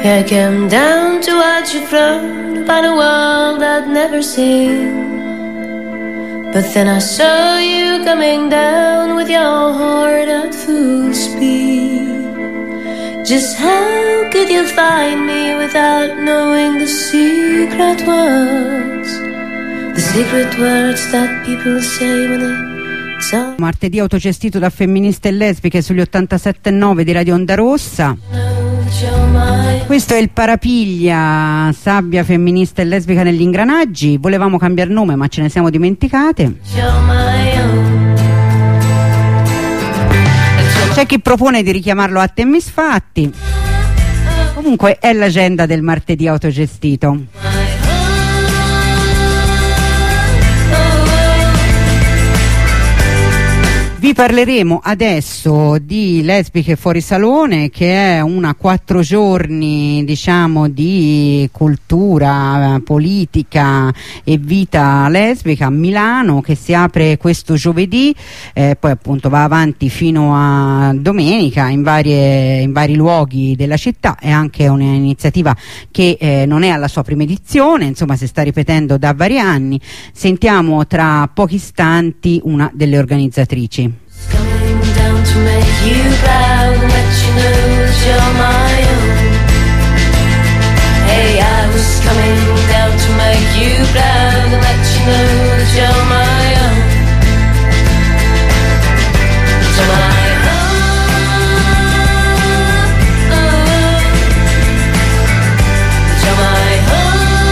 Yeah, I came down to watch you float upon a world I'd never seen. But then I saw you coming down with your heart at full speed. Just how could you find me without knowing the secret words? The secret words that people say when they... Martedì autogestito da femministe e lesbiche sugli 87.9 di Radio Onda Rossa. Questo è il Parapiglia, sabbia femminista e lesbica negli ingranaggi. Volevamo cambiare nome ma ce ne siamo dimenticate. C'è chi propone di richiamarlo Atti e Misfatti. Comunque è l'agenda del martedì autogestito. Vi parleremo adesso di Lesbiche fuori salone, che è una 4 giorni diciamo di cultura politica e vita lesbica a Milano, che si apre questo giovedì, poi appunto va avanti fino a domenica in vari luoghi della città. È anche un'iniziativa che non è alla sua prima edizione, insomma si sta ripetendo da vari anni. Sentiamo tra pochi istanti una delle organizzatrici. Coming down to make you proud and let you know that you're my own. Hey, I was coming down to make you proud and let you know that you're my own. You're my own. You're my own.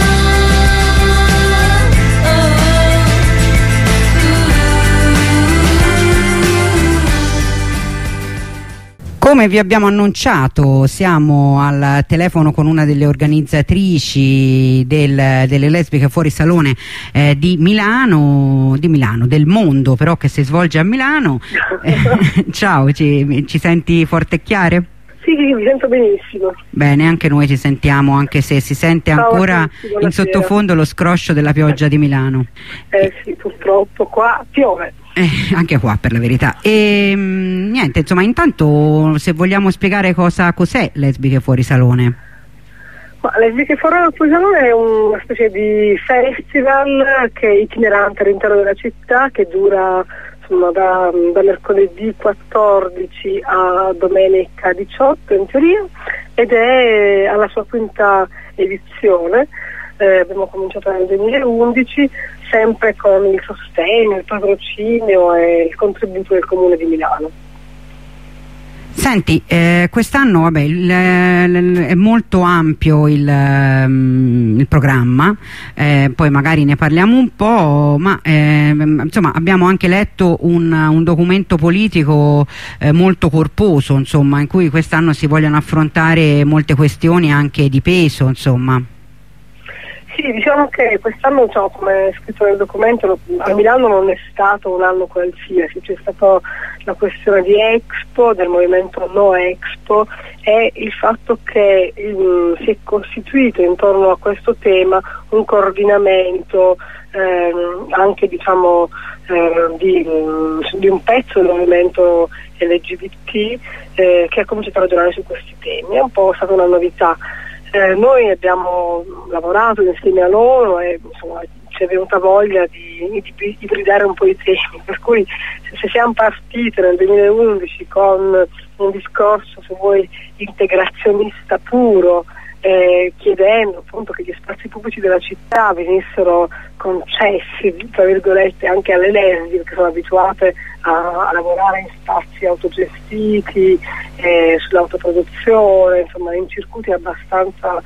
Come vi abbiamo annunciato, siamo al telefono con una delle organizzatrici delle lesbiche fuori salone di Milano, del mondo però, che si svolge a Milano. Ciao, ci senti forte e chiare? Sì, mi sento benissimo. Bene, anche noi ci sentiamo, anche se si sente ancora in sottofondo lo scroscio della pioggia di Milano. Sì, purtroppo qua piove. Anche qua, per la verità. E niente, insomma, intanto se vogliamo spiegare cos'è Lesbiche fuori salone. Lesbiche fuori salone è una specie di festival che è itinerante all'interno della città, che dura da mercoledì 14 a domenica 18 in teoria, ed è alla sua quinta edizione. Abbiamo cominciato nel 2011, sempre con il sostegno, il patrocinio e il contributo del Comune di Milano. Senti, quest'anno è molto ampio il programma, poi magari ne parliamo un po', ma insomma abbiamo anche letto un documento politico molto corposo, insomma, in cui quest'anno si vogliono affrontare molte questioni anche di peso, insomma. Sì, diciamo che quest'anno, come è scritto nel documento, a Milano non è stato un anno qualsiasi, c'è stata la questione di Expo, del movimento No Expo, e il fatto che si è costituito intorno a questo tema un coordinamento anche di un pezzo del movimento LGBT che ha cominciato a ragionare su questi temi. È un po' stata una novità. Noi abbiamo lavorato insieme a loro e insomma ci è venuta voglia di ibridare un po' i temi, per cui se siamo partite nel 2011 con un discorso, se vuoi, integrazionista puro, chiedendo appunto che gli spazi pubblici della città venissero concessi, tra virgolette, anche alle lesbiche che sono abituate a lavorare in spazi autogestiti, sull'autoproduzione, insomma in circuiti abbastanza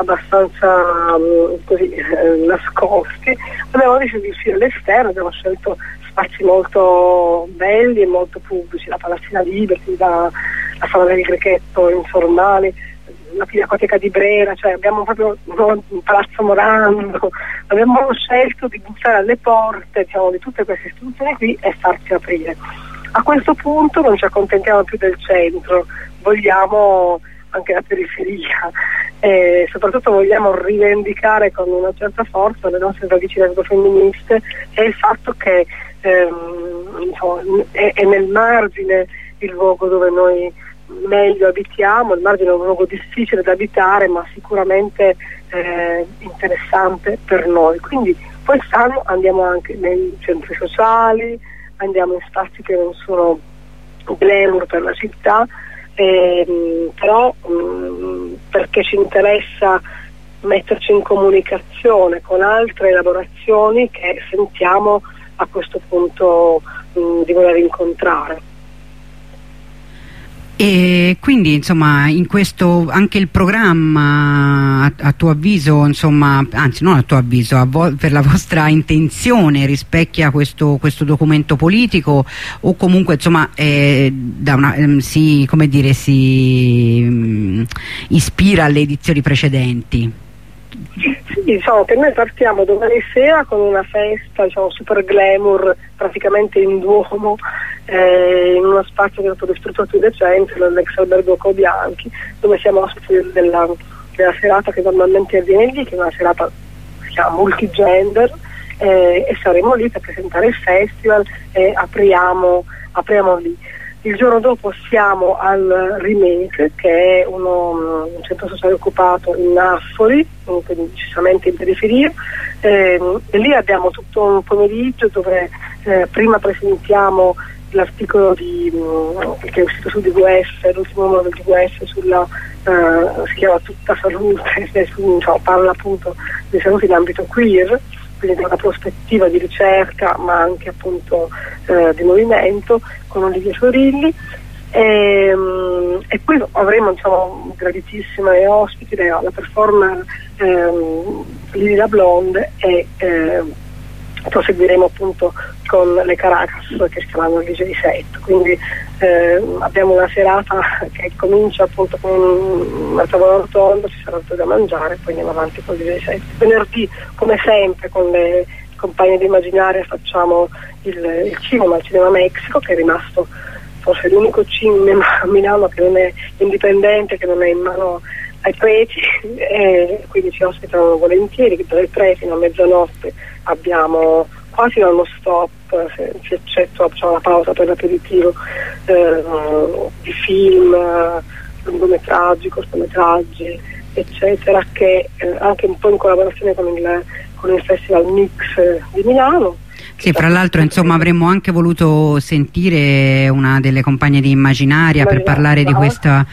così nascosti. Abbiamo deciso di uscire all'esterno, abbiamo scelto spazi molto belli e molto pubblici, la Palazzina Liberty, la Sala del Grechetto informali, la Pinacoteca di Brera, cioè abbiamo proprio Palazzo Morando, abbiamo scelto di bussare alle porte, diciamo, di tutte queste istituzioni qui e farci aprire. A questo punto non ci accontentiamo più del centro, vogliamo anche la periferia e soprattutto vogliamo rivendicare con una certa forza le nostre radici lesbo-femministe e il fatto che è nel margine il luogo dove noi meglio abitiamo. Il Margine è un luogo difficile da abitare, ma sicuramente interessante per noi. Quindi quest'anno andiamo anche nei centri sociali, andiamo in spazi che non sono glamour per la città, però perché ci interessa metterci in comunicazione con altre elaborazioni che sentiamo a questo punto di voler incontrare. E quindi insomma in questo anche il programma a tuo avviso, insomma, anzi non a tuo avviso, per la vostra intenzione rispecchia questo documento politico, o comunque insomma si ispira alle edizioni precedenti? Sì, diciamo che noi partiamo domani sera con una festa, diciamo, super glamour, praticamente in Duomo, in uno spazio che è stato distrutto più recente, l'ex albergo Cobianchi, dove siamo ospiti della serata che normalmente avviene lì, che è una serata che si chiama multigender, e saremo lì per presentare il festival e apriamo lì. Il giorno dopo siamo al Remake, che è un centro sociale occupato in Napoli, quindi decisamente in periferia, e lì abbiamo tutto un pomeriggio dove prima presentiamo l'articolo che è uscito sul DVS, l'ultimo numero del DVS si chiama Tutta Salute, parla appunto di salute in ambito queer, quindi da una prospettiva di ricerca ma anche appunto di movimento, con Olivia Fiorilli, e poi avremo graditissime ospiti, la performer Lila Blonde, e proseguiremo appunto con le Caracas che saranno il DJ set. Quindi abbiamo una serata che comincia appunto con una tavola rotonda, ci sarà tutto da mangiare, poi andiamo avanti con il DJ set. Venerdì, come sempre, con le compagne di Immaginaria facciamo il cinema al Cinema Mexico, che è rimasto forse l'unico cinema a Milano che non è indipendente, che non è in mano ai preti, e quindi ci ospitano volentieri. Dalle 3 fino a mezzanotte abbiamo quasi uno stop, se eccetto la pausa per l'aperitivo, di film, lungometraggi, cortometraggi, eccetera, che anche un po' in collaborazione con il Festival Mix di Milano. Sì, fra l'altro insomma avremmo anche voluto sentire una delle compagne di Immaginaria per parlare di questa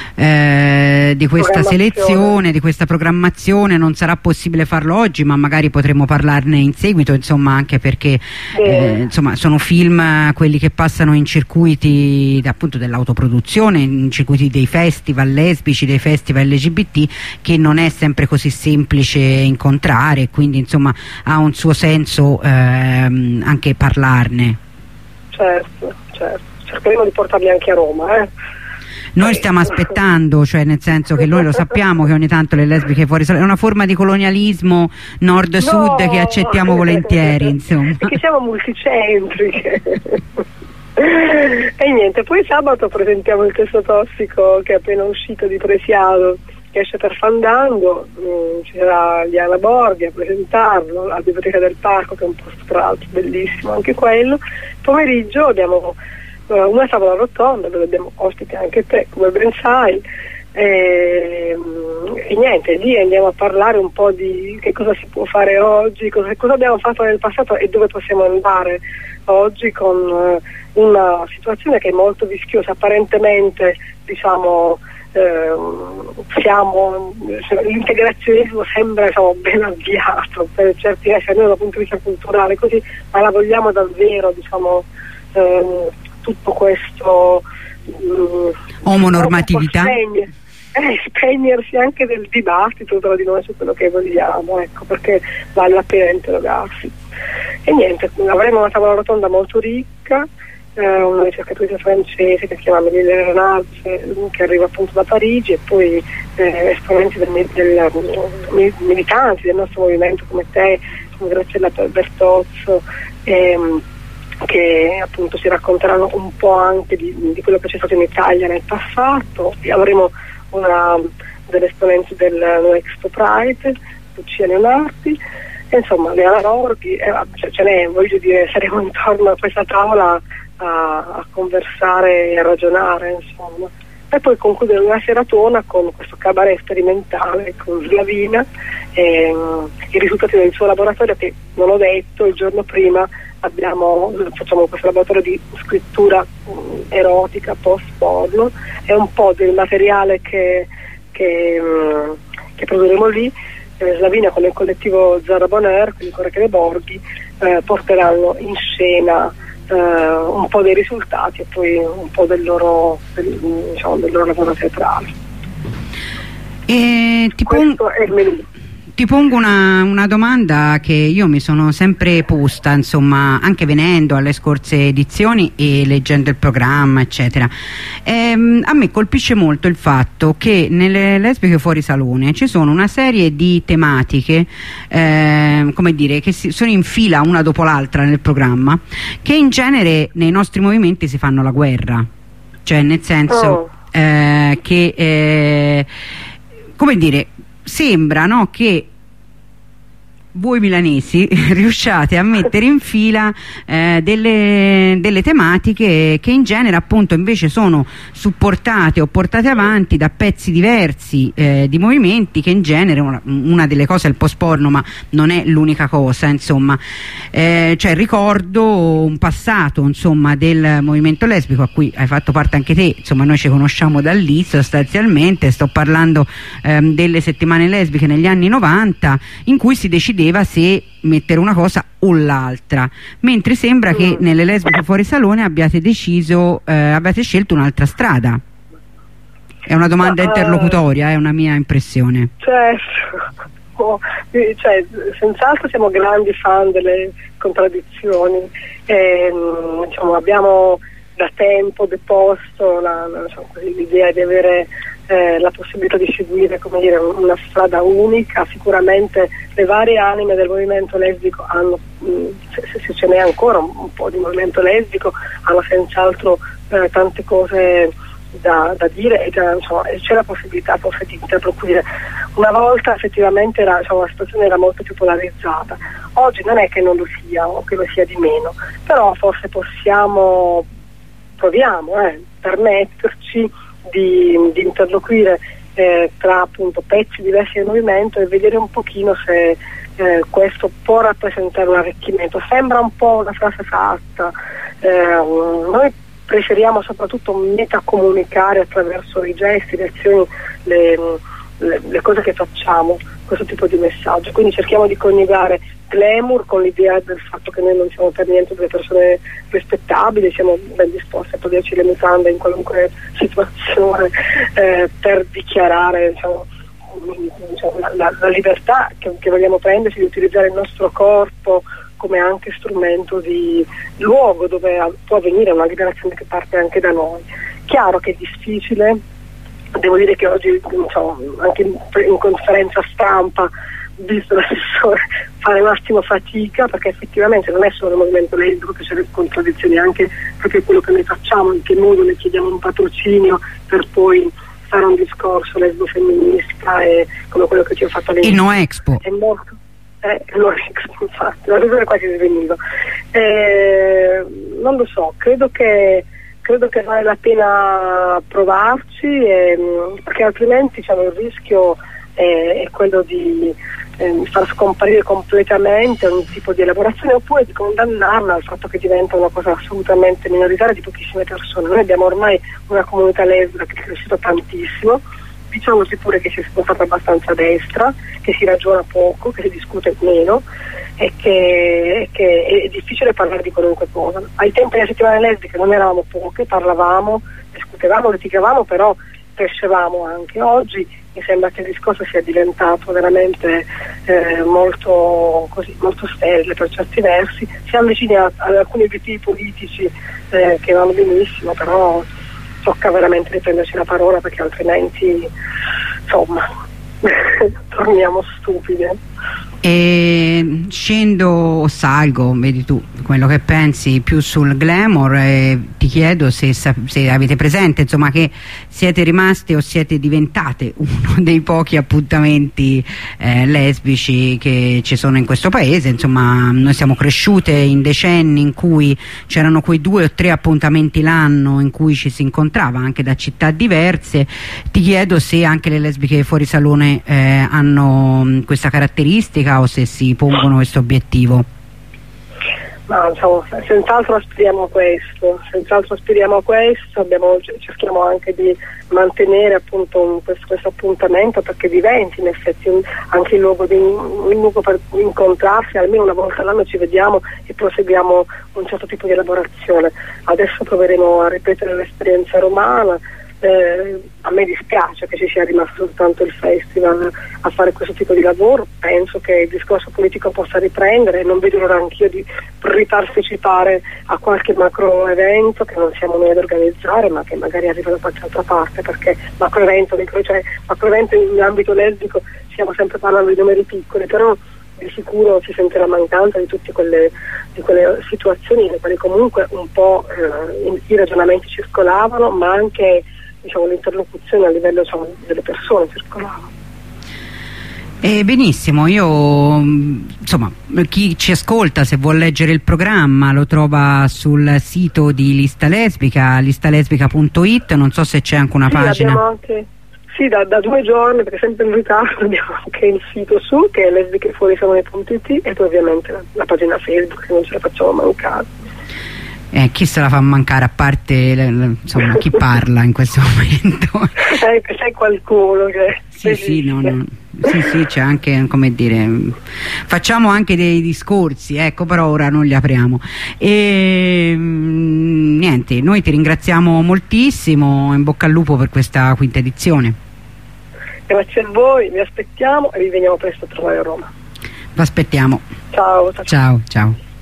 selezione, di questa programmazione. Non sarà possibile farlo oggi, ma magari potremo parlarne in seguito, insomma, anche perché insomma sono film quelli che passano in circuiti appunto dell'autoproduzione, in circuiti dei festival lesbici, dei festival LGBT, che non è sempre così semplice incontrare, quindi insomma ha un suo senso anche parlarne. Certo, cercheremo di portarli anche a Roma. Noi stiamo aspettando, cioè nel senso che noi lo sappiamo che ogni tanto le lesbiche fuori è una forma di colonialismo nord-sud che accettiamo volentieri, insomma. Perché siamo multicentriche. E niente, poi sabato presentiamo il Testo Tossico, che è appena uscito, di Presiado, che esce per Fandango. Ci sarà Diana Borghi a presentarlo alla Biblioteca del Parco, che è un posto tra l'altro bellissimo anche quello. Pomeriggio abbiamo una tavola rotonda dove abbiamo ospiti anche te, come ben sai, e niente, lì andiamo a parlare un po' di che cosa si può fare oggi, cosa abbiamo fatto nel passato e dove possiamo andare oggi, con una situazione che è molto vischiosa. Apparentemente, diciamo, l'integrazionismo sembra ben avviato per certi versi, almeno dal punto di vista culturale, così, ma la vogliamo davvero, diciamo, tutto questo omonormatività, spegnersi anche del dibattito tra di noi su quello che vogliamo, ecco, perché vale la pena interrogarsi. E niente, avremo una tavola rotonda molto ricca, una ricercatrice francese che si chiama Mélanie Renards, che arriva appunto da Parigi, e poi esponenti militanti del nostro movimento come te, come Graziella Bertozzo, che appunto si racconteranno un po' anche di quello che c'è stato in Italia nel passato. E avremo una delle esponenti del No Expo Pride, Lucia Leonardi, e insomma Leana Borghi, voglio dire, saremo intorno a questa tavola a conversare e a ragionare, insomma. e poi concludere una seratona con questo cabaret sperimentale con Slavina, i risultati del suo laboratorio che non ho detto. Il giorno prima facciamo questo laboratorio di scrittura erotica post-porno, è un po' del materiale che produrremo lì. Slavina con il collettivo Zara Bonaire, quindi con Rachele Borghi, porteranno in scena un po' dei risultati e poi un po' del loro lavoro teatrale. Questo è il menù. Ti pongo una domanda che io mi sono sempre posta, insomma, anche venendo alle scorse edizioni e leggendo il programma, eccetera. A me colpisce molto il fatto che nelle Lesbiche fuori salone ci sono una serie di tematiche, come dire, che sono in fila una dopo l'altra nel programma, che in genere nei nostri movimenti si fanno la guerra, cioè nel senso che, come dire, sembra, no, che voi milanesi riusciate a mettere in fila delle tematiche che in genere appunto invece sono supportate o portate avanti da pezzi diversi di movimenti che in genere, una delle cose è il post porno, ma non è l'unica cosa, insomma. Cioè ricordo un passato, insomma, del movimento lesbico a cui hai fatto parte anche te, insomma noi ci conosciamo da lì sostanzialmente. Sto parlando delle settimane lesbiche negli anni 90, in cui si decideva se mettere una cosa o l'altra, mentre sembra che nelle Lesbiche fuori salone abbiate scelto un'altra strada. È una domanda interlocutoria, è una mia impressione. Certo, senz'altro siamo grandi fan delle contraddizioni, diciamo, abbiamo da tempo deposto l'idea di avere la possibilità di seguire, come dire, una strada unica. Sicuramente le varie anime del movimento lesbico hanno, se ce n'è ancora un po' di movimento lesbico, hanno senz'altro tante cose da dire e c'è la possibilità forse di interloquire. Una volta effettivamente la situazione era molto più polarizzata, oggi non è che non lo sia o che lo sia di meno, però forse proviamo permetterci di interloquire tra appunto pezzi diversi del movimento e vedere un pochino se questo può rappresentare un arricchimento. Sembra un po' una frase fatta, noi preferiamo soprattutto metacomunicare attraverso i gesti, le azioni, le cose che facciamo, questo tipo di messaggio, quindi cerchiamo di coniugare glamour con l'idea del fatto che noi non siamo per niente delle persone rispettabili, siamo ben disposti a toglierci le mutande in qualunque situazione per dichiarare la libertà che vogliamo prenderci di utilizzare il nostro corpo come anche strumento di luogo dove può avvenire una liberazione che parte anche da noi. Chiaro che è difficile, devo dire che oggi anche in conferenza stampa, visto l'assessore, fare un attimo fatica, perché effettivamente non è solo il movimento lesbico che c'è le contraddizioni, anche proprio quello che noi facciamo, in che modo ne chiediamo un patrocinio per poi fare un discorso lesbo-femminista, e come quello che ti ho fatto all'inizio. Il No Expo. È molto No Expo, infatti, la cosa quasi sveniva. Non lo so, credo che vale la pena provarci, perché altrimenti il rischio è quello di far scomparire completamente un tipo di elaborazione, oppure di condannarla al fatto che diventa una cosa assolutamente minoritaria di pochissime persone. Noi abbiamo ormai una comunità lesbica che è cresciuta tantissimo, diciamoci pure che si è spostata abbastanza a destra, che si ragiona poco, che si discute meno e che è difficile parlare di qualunque cosa. Ai tempi delle settimane lesbiche non eravamo poche, parlavamo, discutevamo, litigavamo, però crescevamo anche. Oggi mi sembra che il discorso sia diventato veramente molto sterile per certi versi. Siamo vicini ad alcuni obiettivi politici che vanno benissimo, però tocca veramente riprenderci la parola, perché altrimenti torniamo stupide. E scendo o salgo, vedi tu quello che pensi, più sul glamour, e ti chiedo se avete presente, insomma, che siete rimasti o siete diventate uno dei pochi appuntamenti lesbici che ci sono in questo paese. Insomma, noi siamo cresciute in decenni in cui c'erano quei 2 o 3 appuntamenti l'anno in cui ci si incontrava anche da città diverse. Ti chiedo se anche le lesbiche fuori salone hanno questa caratteristica o se si pongono questo obiettivo. Ma diciamo, senz'altro aspiriamo a questo, cerchiamo anche di mantenere appunto questo appuntamento, perché diventi in effetti anche il luogo per incontrarsi, almeno una volta all'anno ci vediamo e proseguiamo un certo tipo di elaborazione. Adesso proveremo a ripetere l'esperienza romana. A me dispiace che ci sia rimasto soltanto il festival a fare questo tipo di lavoro. Penso che il discorso politico possa riprendere, e non vedo l'ora anch'io di ripartecipare a qualche macro evento che non siamo noi ad organizzare, ma che magari arriva da qualche altra parte, perché macro evento in ambito lesbico stiamo sempre parlando di numeri piccoli, però di sicuro si sente la mancanza di tutte quelle situazioni nelle quali comunque un po' i ragionamenti circolavano, ma anche l'interlocuzione a livello delle persone circolava. Benissimo, io insomma, chi ci ascolta, se vuol leggere il programma, lo trova sul sito di Lista Lesbica, listalesbica.it. non so se c'è anche una pagina. Abbiamo anche, sì, da 2 giorni, perché sempre in ritardo, abbiamo anche il sito su, che è lesbichefuorisalone.it, e poi ovviamente la pagina Facebook, che non ce la facciamo mancare. Chi se la fa mancare, a parte insomma, chi parla in questo momento? C'è qualcuno che... Sì, c'è anche, come dire, facciamo anche dei discorsi, ecco, però ora non li apriamo. E niente, noi ti ringraziamo moltissimo, in bocca al lupo per questa 5ª edizione. Grazie a voi, vi aspettiamo e vi veniamo presto a trovare a Roma. Vi aspettiamo. Ciao. Ciao.